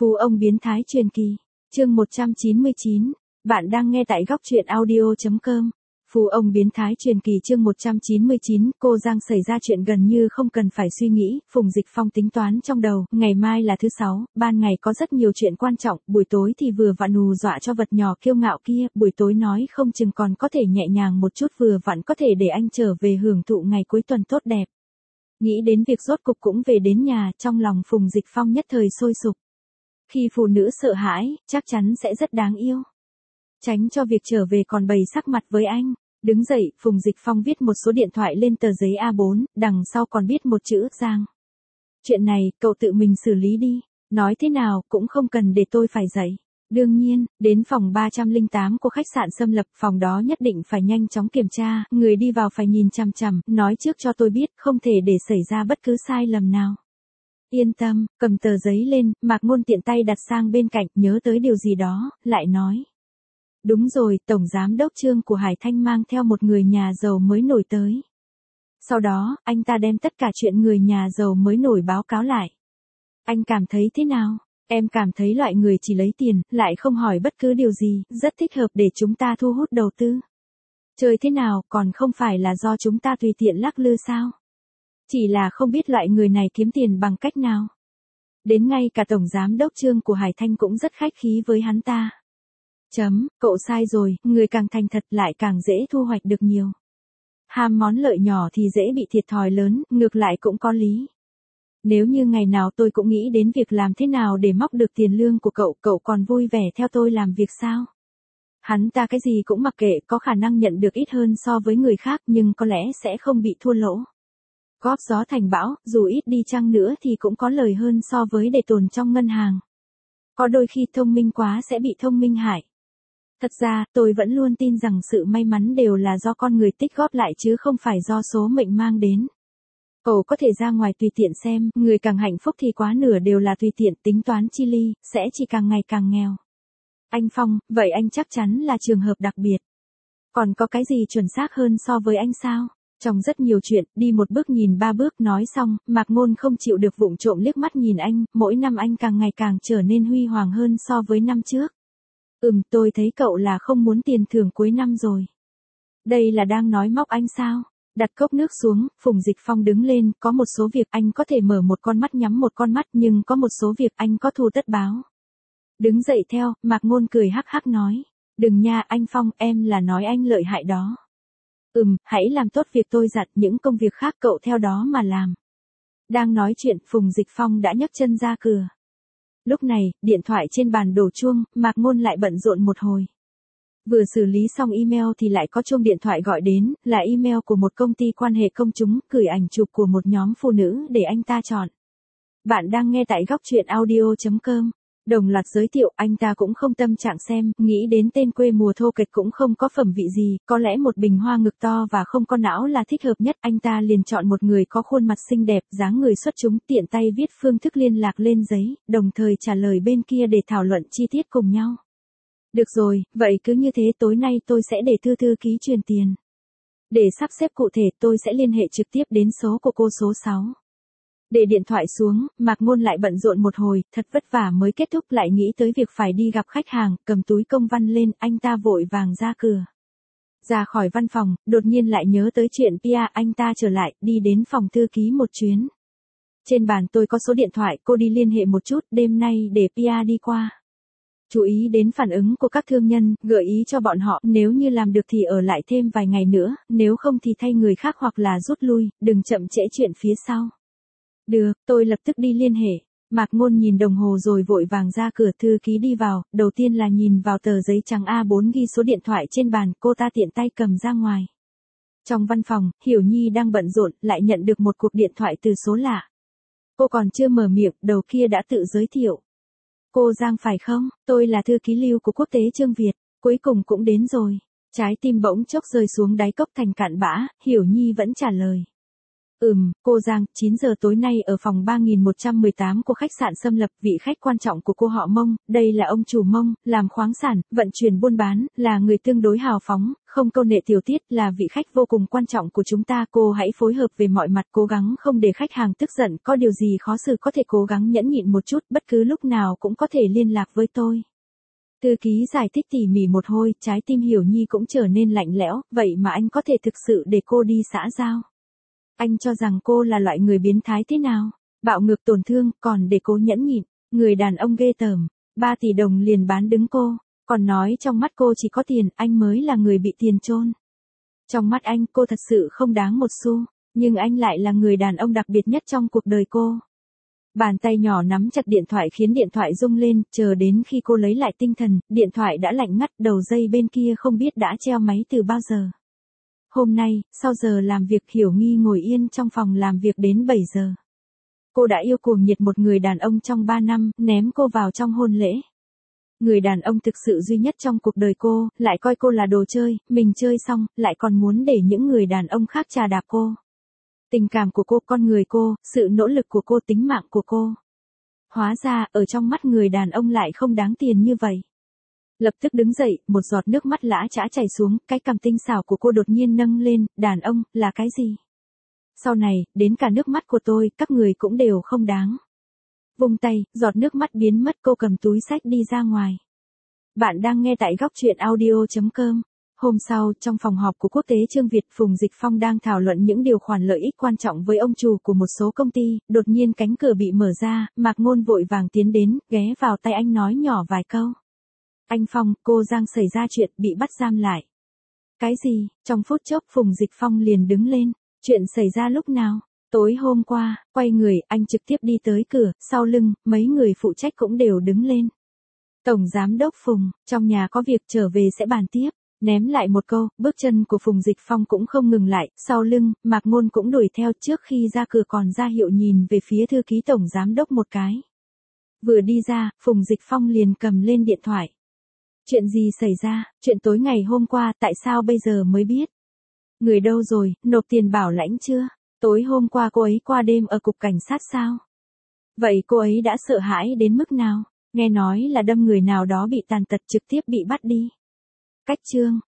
Phú ông biến thái truyền kỳ, chương 199, bạn đang nghe tại góc truyện audio.com. Phú ông biến thái truyền kỳ chương 199, cô Giang xảy ra chuyện gần như không cần phải suy nghĩ, Phùng Dịch Phong tính toán trong đầu, ngày mai là thứ 6, ban ngày có rất nhiều chuyện quan trọng, buổi tối thì vừa vặn hù dọa cho vật nhỏ kiêu ngạo kia, buổi tối nói không chừng còn có thể nhẹ nhàng một chút vừa vặn có thể để anh trở về hưởng thụ ngày cuối tuần tốt đẹp. Nghĩ đến việc rốt cục cũng về đến nhà, trong lòng Phùng Dịch Phong nhất thời sôi sục. Khi phụ nữ sợ hãi, chắc chắn sẽ rất đáng yêu. Tránh cho việc trở về còn bày sắc mặt với anh. Đứng dậy, Phùng Dịch Phong viết một số điện thoại lên tờ giấy A4, đằng sau còn viết một chữ Giang. Chuyện này, cậu tự mình xử lý đi. Nói thế nào, cũng không cần để tôi phải dạy. Đương nhiên, đến phòng 308 của khách sạn Xâm Lập, phòng đó nhất định phải nhanh chóng kiểm tra, người đi vào phải nhìn chằm chằm, nói trước cho tôi biết, không thể để xảy ra bất cứ sai lầm nào. Yên tâm, cầm tờ giấy lên, Mạc Ngôn tiện tay đặt sang bên cạnh, nhớ tới điều gì đó, lại nói. Đúng rồi, Tổng Giám đốc Trương của Hải Thanh mang theo một người nhà giàu mới nổi tới. Sau đó, anh ta đem tất cả chuyện người nhà giàu mới nổi báo cáo lại. Anh cảm thấy thế nào? Em cảm thấy loại người chỉ lấy tiền, lại không hỏi bất cứ điều gì, rất thích hợp để chúng ta thu hút đầu tư. Chơi thế nào, còn không phải là do chúng ta tùy tiện lắc lư sao? Chỉ là không biết loại người này kiếm tiền bằng cách nào. Đến ngay cả Tổng Giám đốc Trương của Hải Thanh cũng rất khách khí với hắn ta. Cậu sai rồi, người càng thành thật lại càng dễ thu hoạch được nhiều. Ham món lợi nhỏ thì dễ bị thiệt thòi lớn, ngược lại cũng có lý. Nếu như ngày nào tôi cũng nghĩ đến việc làm thế nào để móc được tiền lương của cậu còn vui vẻ theo tôi làm việc sao? Hắn ta cái gì cũng mặc kệ, có khả năng nhận được ít hơn so với người khác nhưng có lẽ sẽ không bị thua lỗ. Góp gió thành bão, dù ít đi chăng nữa thì cũng có lời hơn so với để tồn trong ngân hàng. Có đôi khi thông minh quá sẽ bị thông minh hại. Thật ra, tôi vẫn luôn tin rằng sự may mắn đều là do con người tích góp lại chứ không phải do số mệnh mang đến. Cậu có thể ra ngoài tùy tiện xem, người càng hạnh phúc thì quá nửa đều là tùy tiện, tính toán chi ly, sẽ chỉ càng ngày càng nghèo. Anh Phong, vậy anh chắc chắn là trường hợp đặc biệt. Còn có cái gì chuẩn xác hơn so với anh sao? Trong rất nhiều chuyện, đi một bước nhìn ba bước, nói xong, Mạc Ngôn không chịu được vụng trộm liếc mắt nhìn anh, mỗi năm anh càng ngày càng trở nên huy hoàng hơn so với năm trước. Tôi thấy cậu là không muốn tiền thưởng cuối năm rồi. Đây là đang nói móc anh sao? Đặt cốc nước xuống, Phùng Dịch Phong đứng lên, có một số việc anh có thể mở một con mắt nhắm một con mắt nhưng có một số việc anh có thù tất báo. Đứng dậy theo, Mạc Ngôn cười hắc hắc nói. Đừng nha anh Phong, em là nói anh lợi hại đó. Hãy làm tốt việc tôi dặn, những công việc khác cậu theo đó mà làm. Đang nói chuyện, Phùng Dịch Phong đã nhấc chân ra cửa. Lúc này, điện thoại trên bàn đổ chuông, Mạc Ngôn lại bận rộn một hồi. Vừa xử lý xong email thì lại có chuông điện thoại gọi đến, là email của một công ty quan hệ công chúng, gửi ảnh chụp của một nhóm phụ nữ để anh ta chọn. Bạn đang nghe tại góc truyện audio.com. Đồng loạt giới thiệu, anh ta cũng không tâm trạng xem, nghĩ đến tên quê mùa thô kệch cũng không có phẩm vị gì, có lẽ một bình hoa ngực to và không có não là thích hợp nhất, anh ta liền chọn một người có khuôn mặt xinh đẹp, dáng người xuất chúng, tiện tay viết phương thức liên lạc lên giấy, đồng thời trả lời bên kia để thảo luận chi tiết cùng nhau. Được rồi, vậy cứ như thế tối nay tôi sẽ để thư ký truyền tiền. Để sắp xếp cụ thể tôi sẽ liên hệ trực tiếp đến số của cô số 6. Để điện thoại xuống, Mạc Ngôn lại bận rộn một hồi, thật vất vả mới kết thúc, lại nghĩ tới việc phải đi gặp khách hàng, cầm túi công văn lên, anh ta vội vàng ra cửa. Ra khỏi văn phòng, đột nhiên lại nhớ tới chuyện Pia, anh ta trở lại, đi đến phòng thư ký một chuyến. Trên bàn tôi có số điện thoại, cô đi liên hệ một chút, đêm nay để Pia đi qua. Chú ý đến phản ứng của các thương nhân, gợi ý cho bọn họ, nếu như làm được thì ở lại thêm vài ngày nữa, nếu không thì thay người khác hoặc là rút lui, đừng chậm trễ chuyện phía sau. Được, tôi lập tức đi liên hệ. Mạc Ngôn nhìn đồng hồ rồi vội vàng ra cửa, thư ký đi vào, đầu tiên là nhìn vào tờ giấy trắng A4 ghi số điện thoại trên bàn, cô ta tiện tay cầm ra ngoài. Trong văn phòng, Hiểu Nhi đang bận rộn, lại nhận được một cuộc điện thoại từ số lạ. Cô còn chưa mở miệng, đầu kia đã tự giới thiệu. Cô Giang phải không? Tôi là thư ký Lưu của Quốc tế Trương Việt, cuối cùng cũng đến rồi. Trái tim bỗng chốc rơi xuống đáy cốc thành cạn bã, Hiểu Nhi vẫn trả lời. Cô Giang, 9 giờ tối nay ở phòng 3118 của khách sạn Xâm Lập, vị khách quan trọng của cô họ Mông, đây là ông chủ Mông, làm khoáng sản, vận chuyển buôn bán, là người tương đối hào phóng, không câu nệ tiểu tiết, là vị khách vô cùng quan trọng của chúng ta. Cô hãy phối hợp về mọi mặt, cố gắng không để khách hàng tức giận, có điều gì khó xử có thể cố gắng nhẫn nhịn một chút, bất cứ lúc nào cũng có thể liên lạc với tôi. Thư ký giải thích tỉ mỉ một hồi, trái tim Hiểu Nhi cũng trở nên lạnh lẽo, vậy mà anh có thể thực sự để cô đi xã giao? Anh cho rằng cô là loại người biến thái thế nào? Bạo ngược tổn thương, còn để cô nhẫn nhịn, người đàn ông ghê tởm, 3 tỷ đồng liền bán đứng cô, còn nói trong mắt cô chỉ có tiền, anh mới là người bị tiền chôn. Trong mắt anh, cô thật sự không đáng một xu, nhưng anh lại là người đàn ông đặc biệt nhất trong cuộc đời cô. Bàn tay nhỏ nắm chặt điện thoại khiến điện thoại rung lên, chờ đến khi cô lấy lại tinh thần, điện thoại đã lạnh ngắt, đầu dây bên kia không biết đã treo máy từ bao giờ. Hôm nay, sau giờ làm việc, Hiểu Nghi ngồi yên trong phòng làm việc đến 7 giờ. Cô đã yêu cuồng nhiệt một người đàn ông trong 3 năm, ném cô vào trong hôn lễ. Người đàn ông thực sự duy nhất trong cuộc đời cô, lại coi cô là đồ chơi, mình chơi xong, lại còn muốn để những người đàn ông khác chà đạp cô. Tình cảm của cô, con người cô, sự nỗ lực của cô, tính mạng của cô. Hóa ra, ở trong mắt người đàn ông lại không đáng tiền như vậy. Lập tức đứng dậy, một giọt nước mắt lã chã chảy xuống, cái cằm tinh xảo của cô đột nhiên nâng lên, đàn ông, là cái gì? Sau này, đến cả nước mắt của tôi, các người cũng đều không đáng. Vung tay, giọt nước mắt biến mất, cô cầm túi xách đi ra ngoài. Bạn đang nghe tại góc truyện audio.com. Hôm sau, trong phòng họp của Quốc tế Trương Việt, Phùng Dịch Phong đang thảo luận những điều khoản lợi ích quan trọng với ông chủ của một số công ty, đột nhiên cánh cửa bị mở ra, Mạc Ngôn vội vàng tiến đến, ghé vào tay anh nói nhỏ vài câu. Anh Phong, cô Giang xảy ra chuyện, bị bắt giam lại. Cái gì? Trong phút chốc Phùng Dịch Phong liền đứng lên. Chuyện xảy ra lúc nào? Tối hôm qua, quay người, anh trực tiếp đi tới cửa, sau lưng, mấy người phụ trách cũng đều đứng lên. Tổng Giám đốc Phùng, trong nhà có việc trở về sẽ bàn tiếp. Ném lại một câu, bước chân của Phùng Dịch Phong cũng không ngừng lại, sau lưng, Mạc Ngôn cũng đuổi theo, trước khi ra cửa còn ra hiệu nhìn về phía thư ký Tổng Giám đốc một cái. Vừa đi ra, Phùng Dịch Phong liền cầm lên điện thoại. Chuyện gì xảy ra? Chuyện tối ngày hôm qua, tại sao bây giờ mới biết? Người đâu rồi, nộp tiền bảo lãnh chưa? Tối hôm qua cô ấy qua đêm ở cục cảnh sát sao? Vậy cô ấy đã sợ hãi đến mức nào? Nghe nói là đâm người nào đó bị tàn tật trực tiếp bị bắt đi. Cách chương.